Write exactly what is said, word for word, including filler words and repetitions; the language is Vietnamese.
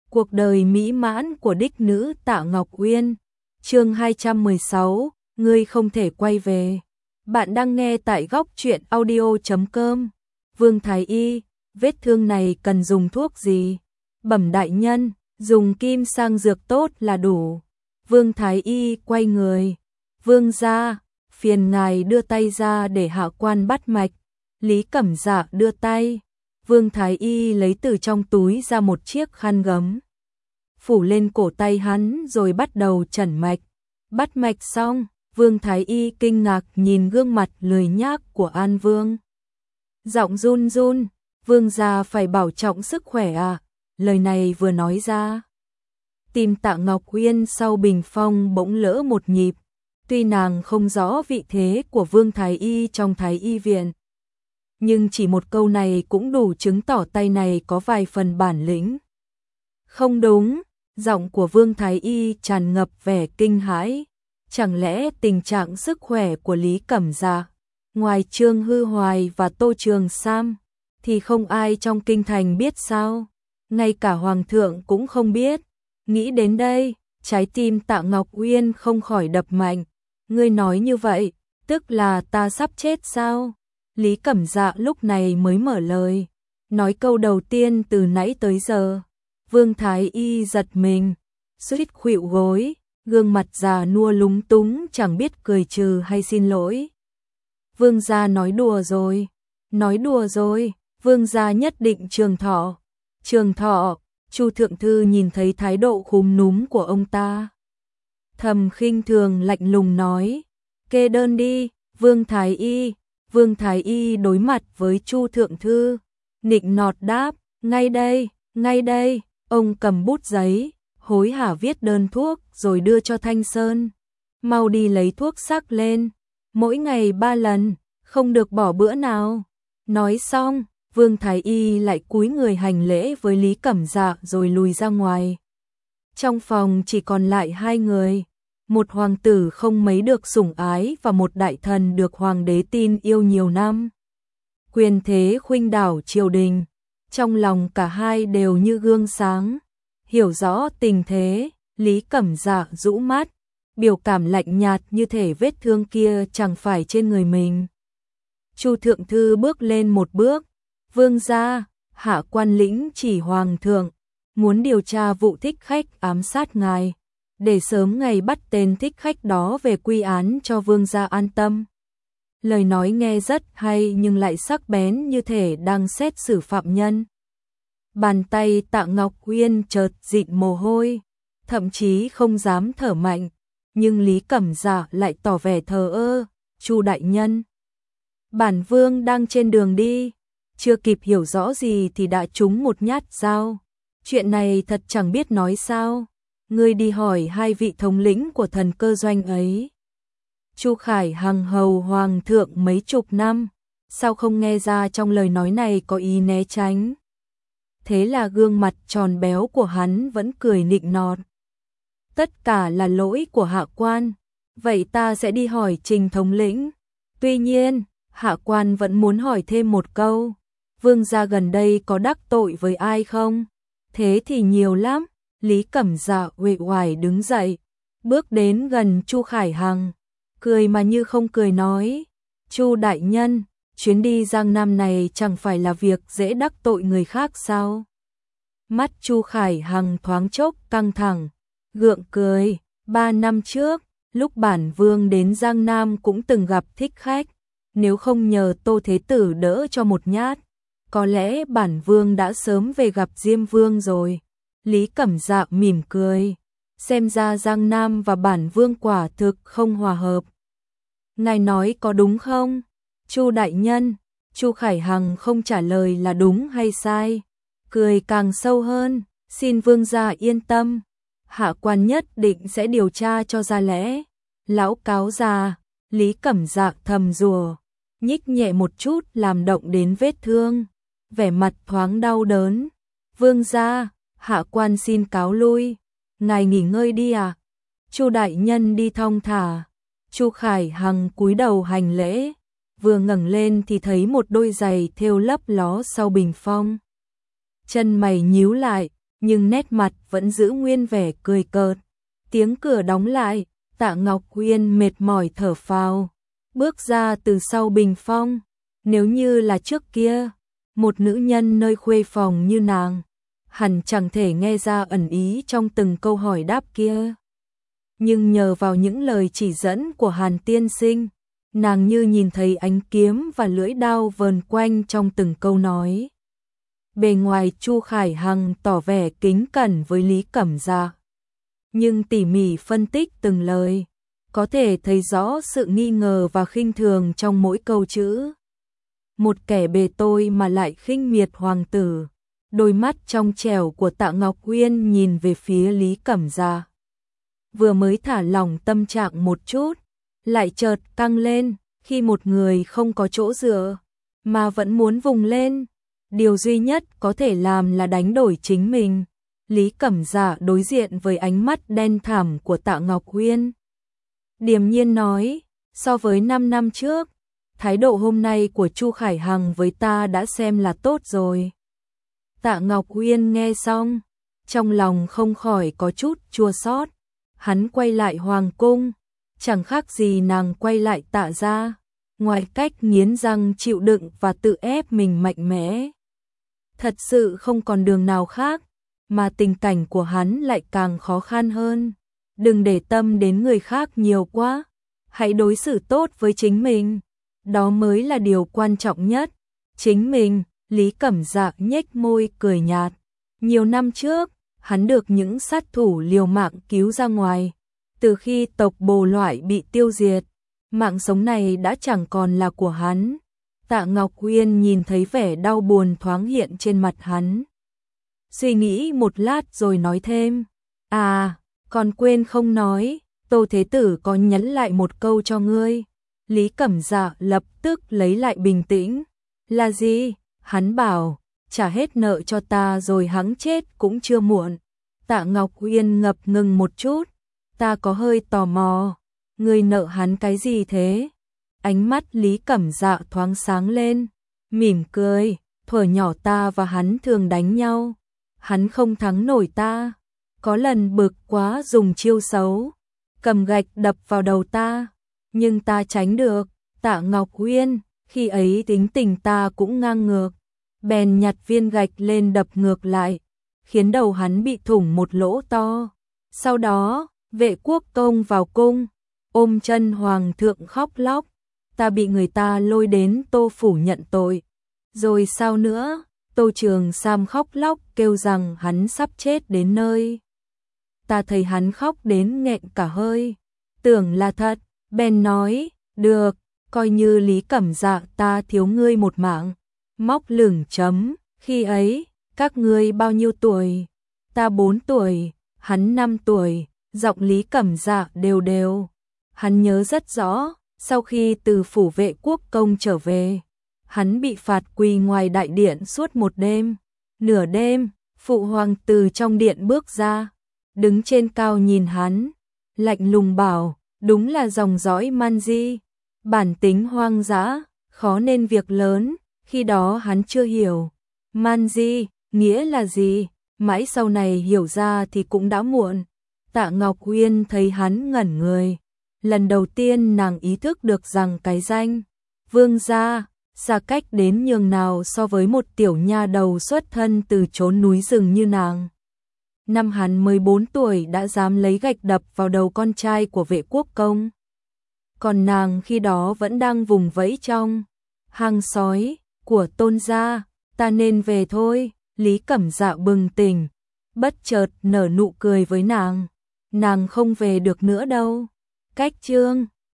Cuộc đời mỹ mãn của đích nữ Tạ Ngọc Uyên. Chương hai trăm mười sáu, ngươi không thể quay về. Bạn đang nghe tại góc truyện audio chấm com. Vương Thái Y, vết thương này cần dùng thuốc gì? Bẩm đại nhân, dùng kim sang dược tốt là đủ. Vương Thái Y quay người. Vương gia, phiền ngài đưa tay ra để hạ quan bắt mạch. Lý Cẩm Dạ đưa tay. Vương Thái Y lấy từ trong túi ra một chiếc khăn gấm, phủ lên cổ tay hắn rồi bắt đầu chẩn mạch. Bắt mạch xong, Vương Thái Y kinh ngạc nhìn gương mặt lười nhác của An Vương. Giọng run run, Vương gia phải bảo trọng sức khỏe à? Lời này vừa nói ra, tim Tạ Ngọc Uyên sau bình phong bỗng lỡ một nhịp. Tuy nàng không rõ vị thế của Vương Thái Y trong Thái Y viện, nhưng chỉ một câu này cũng đủ chứng tỏ tay này có vài phần bản lĩnh. Không đúng, giọng của Vương Thái Y tràn ngập vẻ kinh hãi. Chẳng lẽ tình trạng sức khỏe của Lý Cẩm Dạ, ngoài Trương Hư Hoài và Tô Trường Sam, thì không ai trong kinh thành biết sao? Ngay cả Hoàng thượng cũng không biết. Nghĩ đến đây, trái tim Tạ Ngọc Uyên không khỏi đập mạnh. Ngươi nói như vậy, tức là ta sắp chết sao? Lý Cẩm Dạ lúc này mới mở lời, nói câu đầu tiên từ nãy tới giờ. Vương Thái Y giật mình, suýt khuỵu gối, gương mặt già nua lúng túng chẳng biết cười trừ hay xin lỗi. Vương gia nói đùa rồi, nói đùa rồi, vương gia nhất định trường thọ. Trường thọ, Chu thượng thư nhìn thấy thái độ khúm núm của ông ta, thầm khinh thường lạnh lùng nói, kê đơn đi. Vương Thái Y, Vương Thái Y đối mặt với Chu thượng thư, nịnh nọt đáp, ngay đây, ngay đây. Ông cầm bút giấy, hối hả viết đơn thuốc rồi đưa cho Thanh Sơn. Mau đi lấy thuốc sắc lên, mỗi ngày ba lần, không được bỏ bữa nào. Nói xong, Vương Thái Y lại cúi người hành lễ với Lý Cẩm Dạ rồi lùi ra ngoài. Trong phòng chỉ còn lại hai người, một hoàng tử không mấy được sủng ái và một đại thần được hoàng đế tin yêu nhiều năm. Quyền thế khuynh đảo triều đình, trong lòng cả hai đều như gương sáng. Hiểu rõ tình thế, Lý Cẩm Dạ rũ mắt, biểu cảm lạnh nhạt như thể vết thương kia chẳng phải trên người mình. Chu thượng thư bước lên một bước, vương gia, hạ quan lĩnh chỉ hoàng thượng, muốn điều tra vụ thích khách ám sát ngài, để sớm ngày bắt tên thích khách đó về quy án cho vương gia an tâm. Lời nói nghe rất hay nhưng lại sắc bén như thể đang xét xử phạm nhân. Bàn tay Tạ Ngọc Uyên chợt dịn mồ hôi, thậm chí không dám thở mạnh, nhưng Lý Cẩm Dạ lại tỏ vẻ thờ ơ. Chu đại nhân, bản vương đang trên đường đi, chưa kịp hiểu rõ gì thì đã trúng một nhát dao. Chuyện này thật chẳng biết nói sao. Ngươi đi hỏi hai vị thống lĩnh của thần cơ doanh ấy. Chu Khải Hằng hầu hoàng thượng mấy chục năm, sao không nghe ra trong lời nói này có ý né tránh? Thế là gương mặt tròn béo của hắn vẫn cười nịnh nọt. Tất cả là lỗi của hạ quan, vậy ta sẽ đi hỏi Trình thống lĩnh. Tuy nhiên, hạ quan vẫn muốn hỏi thêm một câu, vương gia gần đây có đắc tội với ai không? Thế thì nhiều lắm. Lý Cẩm Dạ uể oải đứng dậy, bước đến gần Chu Khải Hằng, cười mà như không cười nói, Chu đại nhân, chuyến đi Giang Nam này chẳng phải là việc dễ đắc tội người khác sao? Mắt Chu Khải Hằng thoáng chốc căng thẳng, gượng cười, ba năm trước, lúc bản vương đến Giang Nam cũng từng gặp thích khách, nếu không nhờ Tô Thế Tử đỡ cho một nhát, có lẽ bản vương đã sớm về gặp Diêm Vương rồi. Lý Cẩm Dạ mỉm cười, xem ra Giang Nam và bản vương quả thực không hòa hợp. Ngài nói có đúng không? Chu đại nhân, Chu Khải Hằng không trả lời là đúng hay sai, cười càng sâu hơn, xin vương gia yên tâm, hạ quan nhất định sẽ điều tra cho ra lẽ. Lão cáo già, Lý Cẩm Dạ thầm rủa, nhích nhẹ một chút làm động đến vết thương, vẻ mặt thoáng đau đớn. Vương gia, hạ quan xin cáo lui, ngài nghỉ ngơi đi à? Chu đại nhân đi thong thả. Chu Khải Hằng cúi đầu hành lễ, vừa ngẩng lên thì thấy một đôi giày thêu lấp ló sau bình phong. Chân mày nhíu lại, nhưng nét mặt vẫn giữ nguyên vẻ cười cợt. Tiếng cửa đóng lại, Tạ Ngọc Uyên mệt mỏi thở phào, bước ra từ sau bình phong. Nếu như là trước kia, một nữ nhân nơi khuê phòng như nàng, hẳn chẳng thể nghe ra ẩn ý trong từng câu hỏi đáp kia. Nhưng nhờ vào những lời chỉ dẫn của Hàn tiên sinh, nàng như nhìn thấy ánh kiếm và lưỡi đao vờn quanh trong từng câu nói. Bề ngoài Chu Khải Hằng tỏ vẻ kính cẩn với Lý Cẩm Dạ, nhưng tỉ mỉ phân tích từng lời, có thể thấy rõ sự nghi ngờ và khinh thường trong mỗi câu chữ. Một kẻ bề tôi mà lại khinh miệt hoàng tử. Đôi mắt trong trẻo của Tạ Ngọc Uyên nhìn về phía Lý Cẩm Dạ. Vừa mới thả lỏng tâm trạng một chút, lại chợt căng lên khi một người không có chỗ dựa, mà vẫn muốn vùng lên. Điều duy nhất có thể làm là đánh đổi chính mình. Lý Cẩm Dạ đối diện với ánh mắt đen thẳm của Tạ Ngọc Uyên, điềm nhiên nói, so với năm năm trước, thái độ hôm nay của Chu Khải Hằng với ta đã xem là tốt rồi. Tạ Ngọc Uyên nghe xong, trong lòng không khỏi có chút chua xót. Hắn quay lại hoàng cung, chẳng khác gì nàng quay lại Tạ gia, ngoài cách nghiến răng chịu đựng và tự ép mình mạnh mẽ. Thật sự không còn đường nào khác, mà tình cảnh của hắn lại càng khó khăn hơn. Đừng để tâm đến người khác nhiều quá, hãy đối xử tốt với chính mình, đó mới là điều quan trọng nhất. Chính mình, Lý Cẩm Dạ nhếch môi cười nhạt. Nhiều năm trước, hắn được những sát thủ liều mạng cứu ra ngoài. Từ khi tộc Bồ loại bị tiêu diệt, mạng sống này đã chẳng còn là của hắn. Tạ Ngọc Uyên nhìn thấy vẻ đau buồn thoáng hiện trên mặt hắn, suy nghĩ một lát rồi nói thêm, à, còn quên không nói, Tô Thế Tử có nhắn lại một câu cho ngươi. Lý Cẩm Dạ lập tức lấy lại bình tĩnh. Là gì? Hắn bảo, trả hết nợ cho ta rồi hắn chết cũng chưa muộn. Tạ Ngọc Uyên ngập ngừng một chút, ta có hơi tò mò, ngươi nợ hắn cái gì thế? Ánh mắt Lý Cẩm Dạ thoáng sáng lên, mỉm cười, thuở nhỏ ta và hắn thường đánh nhau, hắn không thắng nổi ta, có lần bực quá dùng chiêu xấu, cầm gạch đập vào đầu ta, nhưng ta tránh được. Tạ Ngọc Uyên, khi ấy tính tình ta cũng ngang ngược, bèn nhặt viên gạch lên đập ngược lại, khiến đầu hắn bị thủng một lỗ to. Sau đó, Vệ Quốc Công vào cung, ôm chân hoàng thượng khóc lóc, ta bị người ta lôi đến Tô phủ nhận tội. Rồi sao nữa? Tô Trường Sam khóc lóc kêu rằng hắn sắp chết đến nơi. Ta thấy hắn khóc đến nghẹn cả hơi, tưởng là thật, bèn nói, được, coi như Lý Cẩm Dạ ta thiếu ngươi một mạng. Móc lửng chấm, khi ấy, các ngươi bao nhiêu tuổi? Ta bốn tuổi, hắn năm tuổi, giọng Lý Cẩm Dạ đều đều. Hắn nhớ rất rõ, sau khi từ phủ Vệ Quốc Công trở về, hắn bị phạt quỳ ngoài đại điện suốt một đêm. Nửa đêm, phụ hoàng từ trong điện bước ra, đứng trên cao nhìn hắn, lạnh lùng bảo, đúng là dòng dõi Man Di, bản tính hoang dã, khó nên việc lớn. Khi đó hắn chưa hiểu Man Di nghĩa là gì, mãi sau này hiểu ra thì cũng đã muộn. Tạ Ngọc Uyên thấy hắn ngẩn người, lần đầu tiên nàng ý thức được rằng cái danh vương gia xa cách đến nhường nào so với một tiểu nha đầu xuất thân từ chốn núi rừng như nàng. Năm hắn mới bốn tuổi đã dám lấy gạch đập vào đầu con trai của Vệ Quốc Công, còn nàng khi đó vẫn đang vùng vẫy trong hang sói của Tôn gia. Ta nên về thôi. Lý Cẩm Dạ bừng tỉnh, bất chợt nở nụ cười với nàng. Nàng không về được nữa đâu. Cách chương